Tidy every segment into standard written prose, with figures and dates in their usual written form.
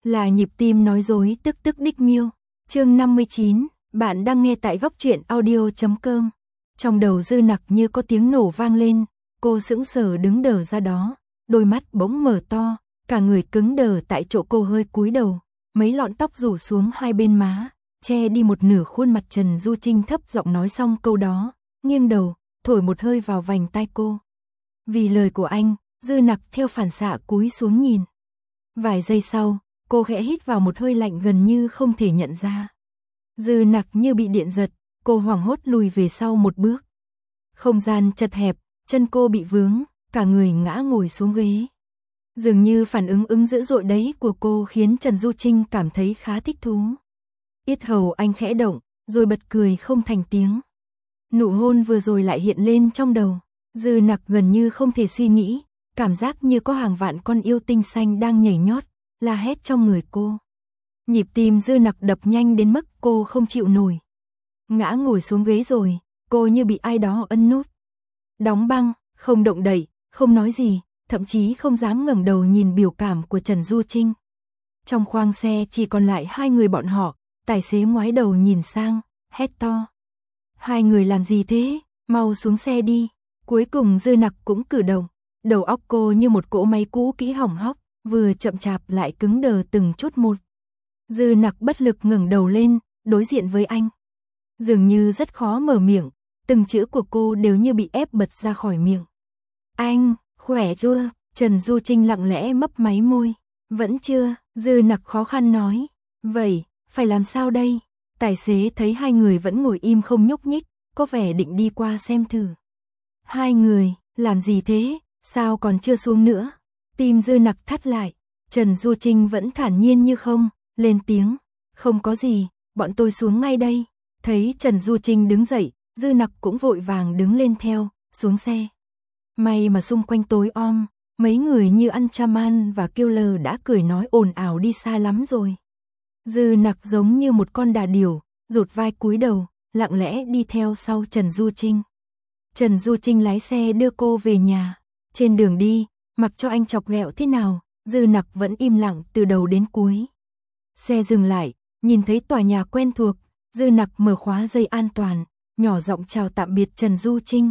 Là nhịp tim nói dối tức tức đích miêu. Chương 59, bạn đang nghe tại góc truyện audio.com. Trong đầu Dư Nặc như có tiếng nổ vang lên, cô sững sờ đứng đờ ra đó, đôi mắt bỗng mở to, cả người cứng đờ tại chỗ. Cô hơi cúi đầu, mấy lọn tóc rủ xuống hai bên má, che đi một nửa khuôn mặt. Trần Du Trinh thấp giọng nói xong câu đó, nghiêng đầu, thổi một hơi vào vành tai cô. Vì lời của anh, Dư Nặc theo phản xạ cúi xuống nhìn. Vài giây sau, cô khẽ hít vào một hơi lạnh gần như không thể nhận ra. Dư Nặc như bị điện giật, cô hoảng hốt lùi về sau một bước. Không gian chật hẹp, chân cô bị vướng, cả người ngã ngồi xuống ghế. Dường như phản ứng dữ dội đấy của cô khiến Trần Du Trinh cảm thấy khá thích thú. Yết hầu anh khẽ động, rồi bật cười không thành tiếng. Nụ hôn vừa rồi lại hiện lên trong đầu. Dư Nặc gần như không thể suy nghĩ, cảm giác như có hàng vạn con yêu tinh xanh đang nhảy nhót, la hét trong người cô. Nhịp tim Dư Nặc đập nhanh đến mức cô không chịu nổi. Ngã ngồi xuống ghế rồi, cô như bị ai đó ấn nút. Đóng băng, không động đậy, không nói gì, thậm chí không dám ngẩng đầu nhìn biểu cảm của Trần Du Trinh. Trong khoang xe chỉ còn lại hai người bọn họ, tài xế ngoái đầu nhìn sang, hét to. Hai người làm gì thế, mau xuống xe đi. Cuối cùng Dư Nặc cũng cử động, đầu óc cô như một cỗ máy cũ kỹ hỏng hóc, vừa chậm chạp lại cứng đờ từng chút một. Dư Nặc bất lực ngẩng đầu lên, đối diện với anh. Dường như rất khó mở miệng, từng chữ của cô đều như bị ép bật ra khỏi miệng. Anh, khỏe chưa? Trần Du Trinh lặng lẽ mấp máy môi. Vẫn chưa, Dư Nặc khó khăn nói. Vậy, phải làm sao đây? Tài xế thấy hai người vẫn ngồi im không nhúc nhích, có vẻ định đi qua xem thử. Hai người, làm gì thế? Sao còn chưa xuống nữa? Tim Dư Nặc thắt lại. Trần Du Trinh vẫn thản nhiên như không, lên tiếng. Không có gì, bọn tôi xuống ngay đây. Thấy Trần Du Trinh đứng dậy, Dư Nặc cũng vội vàng đứng lên theo, xuống xe. May mà xung quanh tối om, mấy người như Anchaman và Killer đã cười nói ồn ào đi xa lắm rồi. Dư Nặc giống như một con đà điểu, rụt vai cúi đầu, lặng lẽ đi theo sau Trần Du Trinh. Trần Du Trinh lái xe đưa cô về nhà. Trên đường đi, mặc cho anh chọc ghẹo thế nào, Dư Nặc vẫn im lặng từ đầu đến cuối. Xe dừng lại, nhìn thấy tòa nhà quen thuộc, Dư Nặc mở khóa dây an toàn, nhỏ giọng chào tạm biệt Trần Du Trinh.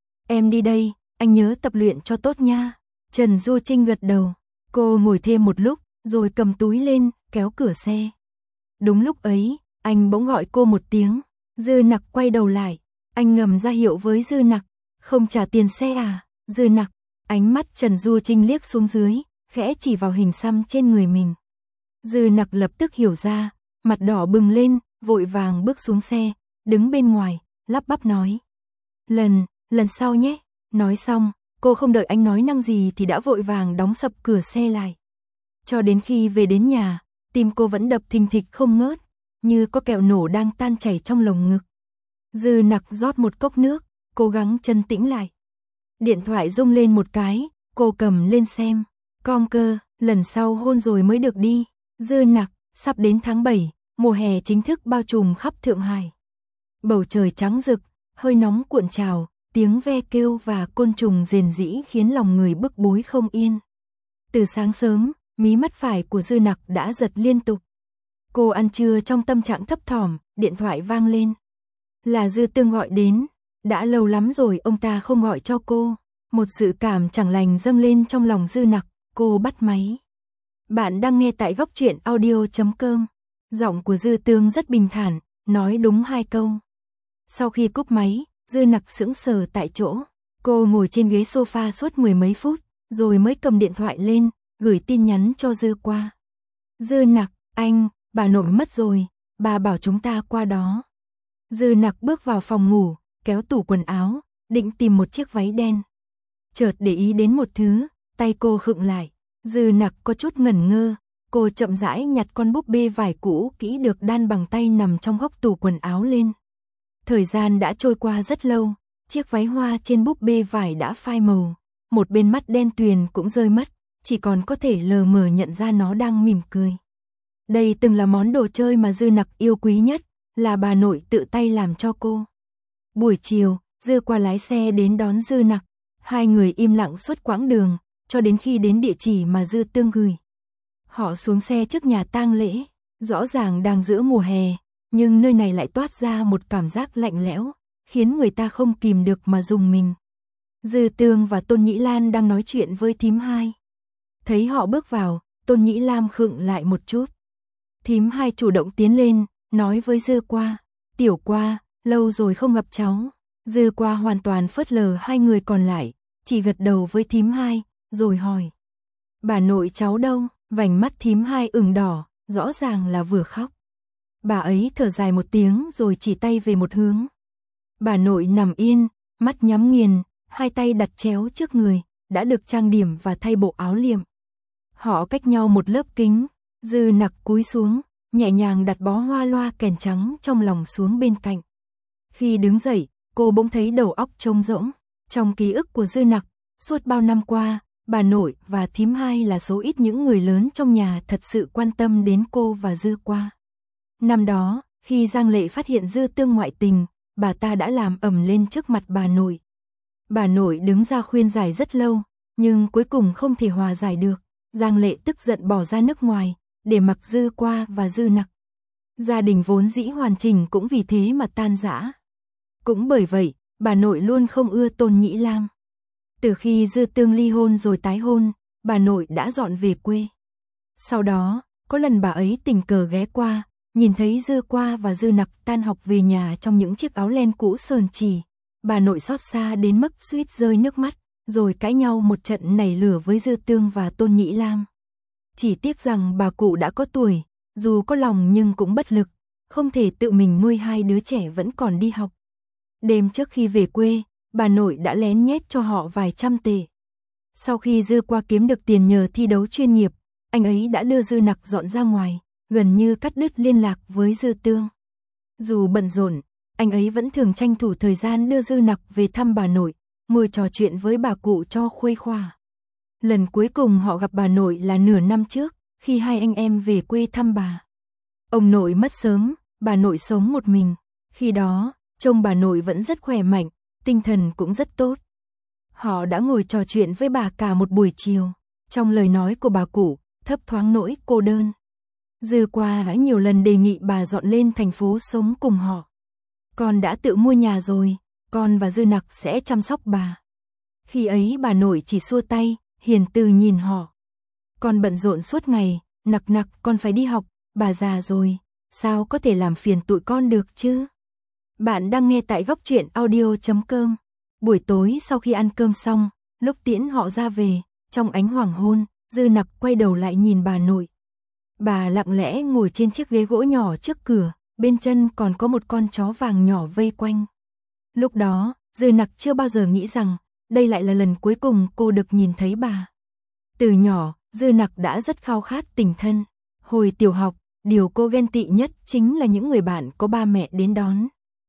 Em đi đây, anh nhớ tập luyện cho tốt nha. Trần Du Trinh gật đầu, cô ngồi thêm một lúc, rồi cầm túi lên, kéo cửa xe. Đúng lúc ấy, anh bỗng gọi cô một tiếng. Dư Nặc quay đầu lại, anh ngầm ra hiệu với Dư Nặc, không trả tiền xe à? Dư Nặc, ánh mắt Trần Du Trinh liếc xuống dưới, khẽ chỉ vào hình xăm trên người mình. Dư Nặc lập tức hiểu ra, mặt đỏ bừng lên, vội vàng bước xuống xe, đứng bên ngoài, lắp bắp nói. Lần sau nhé. Nói xong, cô không đợi anh nói năng gì thì đã vội vàng đóng sập cửa xe lại. Cho đến khi về đến nhà, tim cô vẫn đập thình thịch không ngớt, như có kẹo nổ đang tan chảy trong lồng ngực. Dư Nặc rót một cốc nước, cố gắng trấn tĩnh lại. Điện thoại rung lên một cái, cô cầm lên xem. Con cơ, lần sau hôn rồi mới được đi. Dư Nặc, sắp đến tháng 7, mùa hè chính thức bao trùm khắp Thượng Hải. Bầu trời trắng rực, hơi nóng cuộn trào, tiếng ve kêu và côn trùng rền rĩ khiến lòng người bức bối không yên. Từ sáng sớm, mí mắt phải của Dư Nặc đã giật liên tục. Cô ăn trưa trong tâm trạng thấp thỏm, điện thoại vang lên. Là Dư Tương gọi đến, đã lâu lắm rồi ông ta không gọi cho cô. Một dự cảm chẳng lành dâng lên trong lòng Dư Nặc, cô bắt máy. Bạn đang nghe tại góc truyện audio.com. Giọng của Dư Tương rất bình thản, nói đúng 2 câu. Sau khi cúp máy, Dư Nặc sững sờ tại chỗ. Cô ngồi trên ghế sofa suốt 10 mấy phút, rồi mới cầm điện thoại lên, gửi tin nhắn cho Dư qua. Dư Nặc, anh, bà nội mất rồi, bà bảo chúng ta qua đó. Dư Nặc bước vào phòng ngủ, kéo tủ quần áo, định tìm một chiếc váy đen. Chợt để ý đến một thứ, tay cô khựng lại. Dư Nặc có chút ngẩn ngơ, cô chậm rãi nhặt con búp bê vải cũ kỹ được đan bằng tay nằm trong góc tủ quần áo lên. Thời gian đã trôi qua rất lâu, chiếc váy hoa trên búp bê vải đã phai màu, một bên mắt đen tuyền cũng rơi mất, chỉ còn có thể lờ mờ nhận ra nó đang mỉm cười. Đây từng là món đồ chơi mà Dư Nặc yêu quý nhất, là bà nội tự tay làm cho cô. Buổi chiều, Dư qua lái xe đến đón Dư Nặc, hai người im lặng suốt quãng đường, cho đến khi đến địa chỉ mà Dư Tương gửi. Họ xuống xe trước nhà tang lễ, rõ ràng đang giữa mùa hè, nhưng nơi này lại toát ra một cảm giác lạnh lẽo, khiến người ta không kìm được mà rùng mình. Dư Tương và Tôn Nhĩ Lan đang nói chuyện với thím hai. Thấy họ bước vào, Tôn Nhĩ Lam khựng lại một chút. Thím hai chủ động tiến lên, nói với Dư Qua, tiểu Qua, lâu rồi không gặp cháu. Dư Qua hoàn toàn phớt lờ hai người còn lại, chỉ gật đầu với thím hai, rồi hỏi. Bà nội cháu đâu? Vành mắt thím hai ửng đỏ, rõ ràng là vừa khóc. Bà ấy thở dài một tiếng rồi chỉ tay về một hướng. Bà nội nằm yên, mắt nhắm nghiền, hai tay đặt chéo trước người, đã được trang điểm và thay bộ áo liệm. Họ cách nhau một lớp kính, Dư Nặc cúi xuống, nhẹ nhàng đặt bó hoa loa kèn trắng trong lòng xuống bên cạnh. Khi đứng dậy, cô bỗng thấy đầu óc trống rỗng. Trong ký ức của Dư Nặc, suốt bao năm qua, bà nội và thím hai là số ít những người lớn trong nhà thật sự quan tâm đến cô và Dư Qua. Năm đó, khi Giang Lệ phát hiện Dư Tương ngoại tình, bà ta đã làm ầm lên trước mặt bà nội. Bà nội đứng ra khuyên giải rất lâu, nhưng cuối cùng không thể hòa giải được. Giang Lệ tức giận bỏ ra nước ngoài, để mặc Dư Qua và Dư Nặc. Gia đình vốn dĩ hoàn chỉnh cũng vì thế mà tan rã. Cũng bởi vậy, bà nội luôn không ưa Tôn Nhĩ Lam. Từ khi Dư Tương ly hôn rồi tái hôn, bà nội đã dọn về quê. Sau đó, có lần bà ấy tình cờ ghé qua, nhìn thấy Dư Qua và Dư Nặc tan học về nhà trong những chiếc áo len cũ sờn chì. Bà nội xót xa đến mức suýt rơi nước mắt, rồi cãi nhau một trận nảy lửa với Dư Tương và Tôn Nhĩ Lam. Chỉ tiếc rằng bà cụ đã có tuổi, dù có lòng nhưng cũng bất lực, không thể tự mình nuôi hai đứa trẻ vẫn còn đi học. Đêm trước khi về quê, bà nội đã lén nhét cho họ vài trăm tệ. Sau khi Dư Qua kiếm được tiền nhờ thi đấu chuyên nghiệp, anh ấy đã đưa Dư Nặc dọn ra ngoài, gần như cắt đứt liên lạc với Dư Tương. Dù bận rộn, anh ấy vẫn thường tranh thủ thời gian đưa Dư Nặc về thăm bà nội, ngồi trò chuyện với bà cụ cho khuây khỏa. Lần cuối cùng họ gặp bà nội là nửa năm trước, khi hai anh em về quê thăm bà. Ông nội mất sớm, bà nội sống một mình. Khi đó, trông bà nội vẫn rất khỏe mạnh, tinh thần cũng rất tốt. Họ đã ngồi trò chuyện với bà cả một buổi chiều. Trong lời nói của bà cụ, thấp thoáng nỗi cô đơn. Dư Qua đã nhiều lần đề nghị bà dọn lên thành phố sống cùng họ. Con đã tự mua nhà rồi, con và Dư Nặc sẽ chăm sóc bà. Khi ấy bà nội chỉ xua tay, hiền từ nhìn họ. Con bận rộn suốt ngày, Nặc Nặc con phải đi học, bà già rồi, sao có thể làm phiền tụi con được chứ? Bạn đang nghe tại Góc Truyện Audio.com. Buổi tối sau khi ăn cơm xong, lúc tiễn họ ra về, trong ánh hoàng hôn, Dư Nặc quay đầu lại nhìn bà nội. Bà lặng lẽ ngồi trên chiếc ghế gỗ nhỏ trước cửa, bên chân còn có một con chó vàng nhỏ vây quanh. Lúc đó, Dư Nặc chưa bao giờ nghĩ rằng, đây lại là lần cuối cùng cô được nhìn thấy bà. Từ nhỏ, Dư Nặc đã rất khao khát tình thân. Hồi tiểu học, điều cô ghen tị nhất chính là những người bạn có ba mẹ đến đón.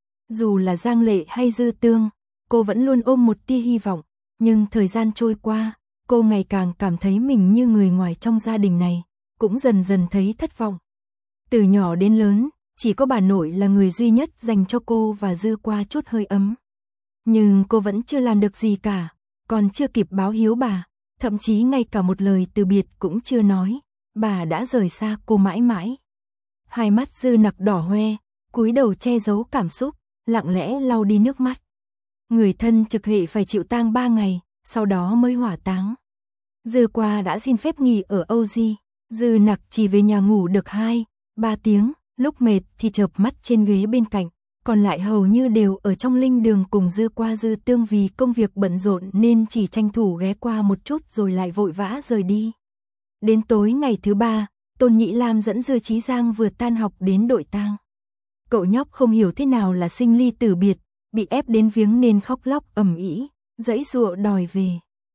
Dù là Giang Lệ hay Dư Tương, cô vẫn luôn ôm một tia hy vọng, nhưng thời gian trôi qua, cô ngày càng cảm thấy mình như người ngoài trong gia đình này, cũng dần dần thấy thất vọng. Từ nhỏ đến lớn, chỉ có bà nội là người duy nhất dành cho cô và Dư Qua chút hơi ấm. Nhưng cô vẫn chưa làm được gì cả, còn chưa kịp báo hiếu bà, thậm chí ngay cả một lời từ biệt cũng chưa nói, bà đã rời xa cô mãi mãi. Hai mắt Dư Nặc đỏ hoe, cúi đầu che giấu cảm xúc, lặng lẽ lau đi nước mắt. Người thân trực hệ phải chịu tang 3 ngày, sau đó mới hỏa táng. Dư Qua đã xin phép nghỉ ở Âu Di, Dư Nặc chỉ về nhà ngủ được 2-3 tiếng, lúc mệt thì chợp mắt trên ghế bên cạnh, còn lại hầu như đều ở trong linh đường cùng Dư Qua Dư Tương vì công việc bận rộn nên chỉ tranh thủ ghé qua một chút rồi lại vội vã rời đi. Đến tối ngày thứ 3, Tôn Nhĩ Lam dẫn Dư Chí Giang vừa tan học đến đội tang. Cậu nhóc không hiểu thế nào là sinh ly tử biệt, bị ép đến viếng nên khóc lóc ầm ĩ, giãy giụa đòi về.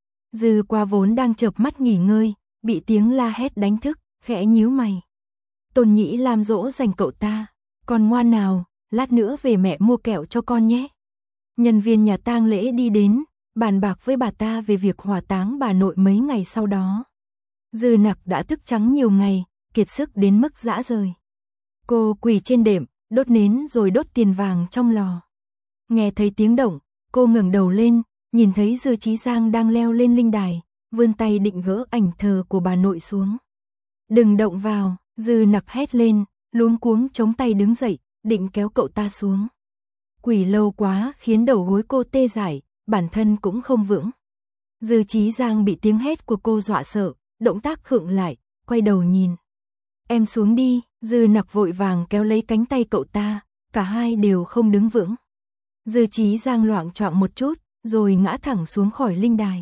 Dư Qua vốn đang chợp mắt nghỉ ngơi, bị tiếng la hét đánh thức, khẽ nhíu mày. Tôn Nhĩ Lam dỗ dành cậu ta, "Con ngoan nào, lát nữa về mẹ mua kẹo cho con nhé." Nhân viên nhà tang lễ đi đến, bàn bạc với bà ta về việc hỏa táng bà nội mấy ngày sau đó. Dư Nặc đã thức trắng nhiều ngày, kiệt sức đến mức rã rời. Cô quỳ trên đệm, đốt nến rồi đốt tiền vàng trong lò. Nghe thấy tiếng động, cô ngẩng đầu lên, nhìn thấy Dư Chí Giang đang leo lên linh đài, vươn tay định gỡ ảnh thờ của bà nội xuống. đừng động vào, Dư Nặc hét lên, luống cuống chống tay đứng dậy, định kéo cậu ta xuống. Quỳ lâu quá khiến đầu gối cô tê dại, bản thân cũng không vững. Dư Chí Giang bị tiếng hét của cô dọa sợ, động tác khựng lại, quay đầu nhìn. Em xuống đi, Dư Nặc vội vàng kéo lấy cánh tay cậu ta, cả hai đều không đứng vững. Dư Chí Giang loạng choạng một chút, rồi ngã thẳng xuống khỏi linh đài.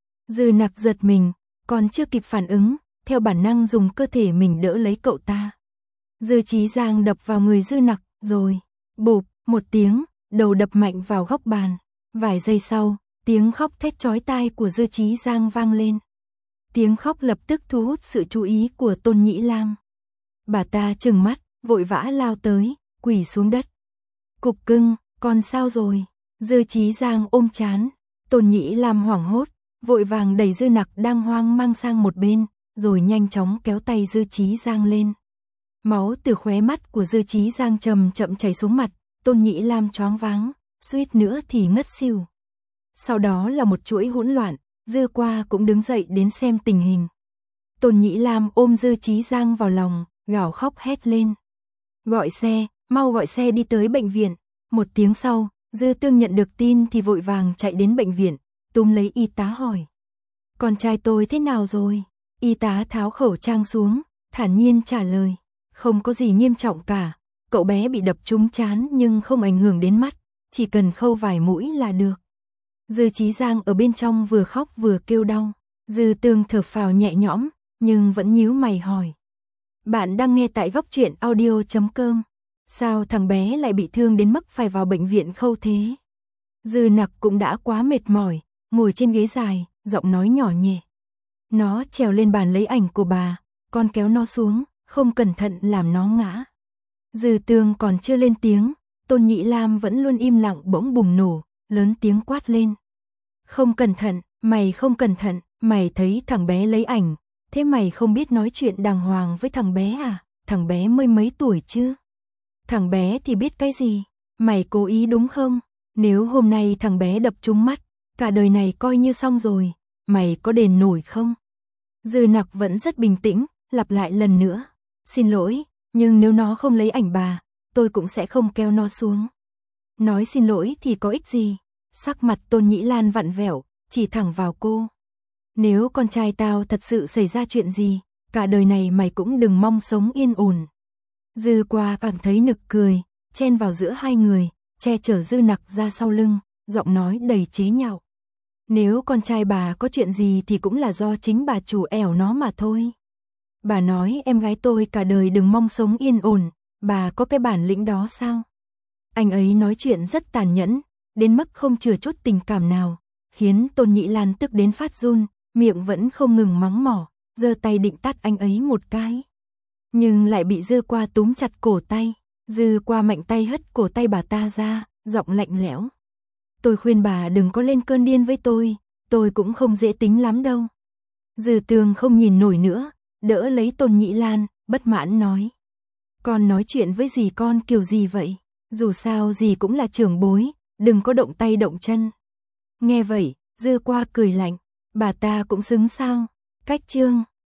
Dư Nặc giật mình, còn chưa kịp phản ứng, theo bản năng dùng cơ thể mình đỡ lấy cậu ta. Dư Chí Giang đập vào người Dư Nặc, rồi, bụp, một tiếng, đầu đập mạnh vào góc bàn. Vài giây sau, tiếng khóc thét chói tai của Dư Chí Giang vang lên. Tiếng khóc lập tức thu hút sự chú ý của Tôn Nhĩ Lam. Bà ta trừng mắt, vội vã lao tới, quỳ xuống đất. Cục cưng, con sao rồi? Dư Chí Giang ôm trán. Tôn Nhĩ Lam hoảng hốt, vội vàng đẩy Dư Nặc đang hoang mang sang một bên, rồi nhanh chóng kéo tay Dư Chí Giang lên. Máu từ khóe mắt của Dư Chí Giang chậm chậm chảy xuống mặt, Tôn Nhĩ Lam choáng váng, suýt nữa thì ngất xỉu. Sau đó là một chuỗi hỗn loạn, Dư Qua cũng đứng dậy đến xem tình hình. Tôn Nhĩ Lam ôm Dư Chí Giang vào lòng, gào khóc hét lên. Gọi xe, mau gọi xe đi tới bệnh viện. Một tiếng sau, Dư Tương nhận được tin thì vội vàng chạy đến bệnh viện, túm lấy y tá hỏi. Con trai tôi thế nào rồi? Y tá tháo khẩu trang xuống, thản nhiên trả lời. Không có gì nghiêm trọng cả, cậu bé bị đập trúng trán nhưng không ảnh hưởng đến mắt, chỉ cần khâu vài mũi là được. Dư Chí Giang ở bên trong vừa khóc vừa kêu đau. Dư Tương thở phào nhẹ nhõm, nhưng vẫn nhíu mày hỏi. Bạn đang nghe tại Góc Truyện Audio.com. Sao thằng bé lại bị thương đến mức phải vào bệnh viện khâu thế? Dư Nặc cũng đã quá mệt mỏi, ngồi trên ghế dài, giọng nói nhỏ nhẹ. Nó trèo lên bàn lấy ảnh của bà, con kéo nó xuống, không cẩn thận làm nó ngã. Dư Tương còn chưa lên tiếng, Tôn Nhĩ Lam vẫn luôn im lặng bỗng bùng nổ, lớn tiếng quát lên. Không cẩn thận, mày không cẩn thận, mày thấy thằng bé lấy ảnh, thế mày không biết nói chuyện đàng hoàng với thằng bé à? Thằng bé mới mấy tuổi chứ? Thằng bé thì biết cái gì? Mày cố ý đúng không? Nếu hôm nay thằng bé đập trúng mắt, cả đời này coi như xong rồi, mày có đền nổi không? Dư Nặc vẫn rất bình tĩnh, lặp lại lần nữa. Xin lỗi, nhưng nếu nó không lấy ảnh bà, tôi cũng sẽ không kéo nó xuống. Nói xin lỗi thì có ích gì? Sắc mặt Tôn Nhĩ Lan vặn vẹo, chỉ thẳng vào cô. Nếu con trai tao thật sự xảy ra chuyện gì, cả đời này mày cũng đừng mong sống yên ổn. Dư Qua cảm thấy nực cười, chen vào giữa hai người, che chở Dư Nặc ra sau lưng, giọng nói đầy chế nhạo. Nếu con trai bà có chuyện gì thì cũng là do chính bà chủ ẻo nó mà thôi. Bà nói em gái tôi cả đời đừng mong sống yên ổn, bà có cái bản lĩnh đó sao? Anh ấy nói chuyện rất tàn nhẫn, đến mức không chừa chút tình cảm nào, khiến Tôn Nhĩ Lan tức đến phát run, miệng vẫn không ngừng mắng mỏ, giơ tay định tát anh ấy một cái. Nhưng lại bị Dư Qua túm chặt cổ tay. Dư Qua mạnh tay hất cổ tay bà ta ra, giọng lạnh lẽo. Tôi khuyên bà đừng có lên cơn điên với tôi cũng không dễ tính lắm đâu. Dư Tường không nhìn nổi nữa, đỡ lấy Tôn Nhĩ Lan, bất mãn nói. Con nói chuyện với dì con kiểu gì vậy? Dù sao dì cũng là trưởng bối, đừng có động tay động chân. Nghe vậy, Dư Qua cười lạnh, bà ta cũng xứng sao? Cách chương